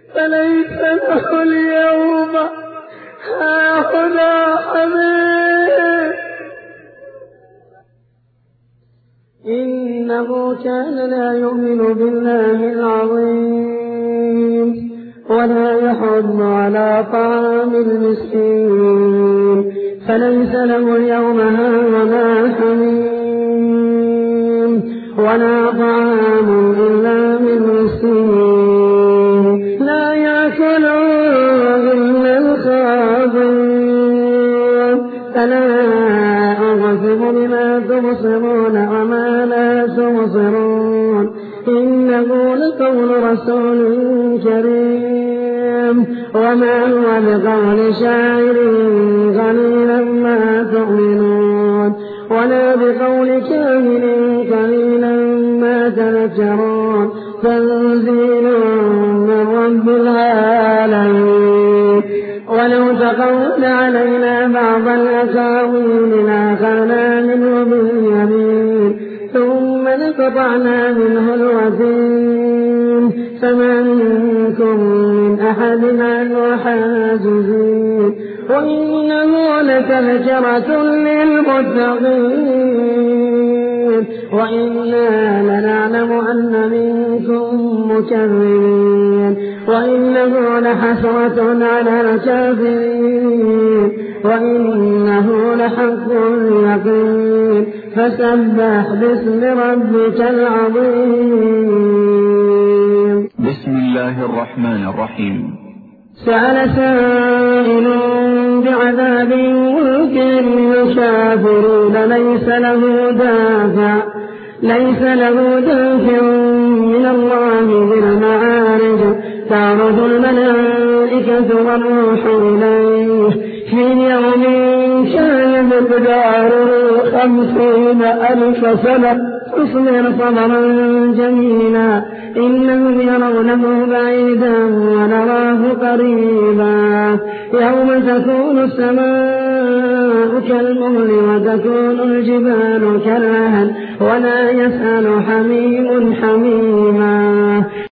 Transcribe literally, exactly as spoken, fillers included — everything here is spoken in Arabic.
فليس له اليوم هاهنا حميم إنه كان لا يؤمن بالله العظيم ولا يحض على طعام المسكين فليس له اليوم هاهنا حميم ولا طعام إلا من مسكين لا يأكله إلا الخاطئون فلا أقسم بما تبصرون وما لا تبصرون إنه لقول رسول كريم وما هو بقول شاعر قليلا ما تؤمنون ولا بقول كاهن قليلا ما تذكرون تنزيل من رب العالمين ولو تقول علينا بعض الأقاويل لأخذنا منه باليمين ثم لقطعنا منه الوتين فما منكم من أحد عنه حاجزين وإنه لتذكرة للمتقين وإنا لنعلم أن منكم مكذبين وإنه لحسرة على الكافرين وإنه لحق اليقين فسبح باسم ربك العظيم. بسم الله الرحمن الرحيم. سأل سائل بعذاب واقع للكافرين ليس له دافع ليس له دافع من الله ذي المعارج تعرض الملائكة والروح إليه في يوم كان مقداره خمسين ألف سنة اصبر صبرا جميلا إنهم يرونه بعيدا ونراه قريبا يوم تكون السماء كالمهل وتكون الجبال كالعهن ولا يسأل حميم حميما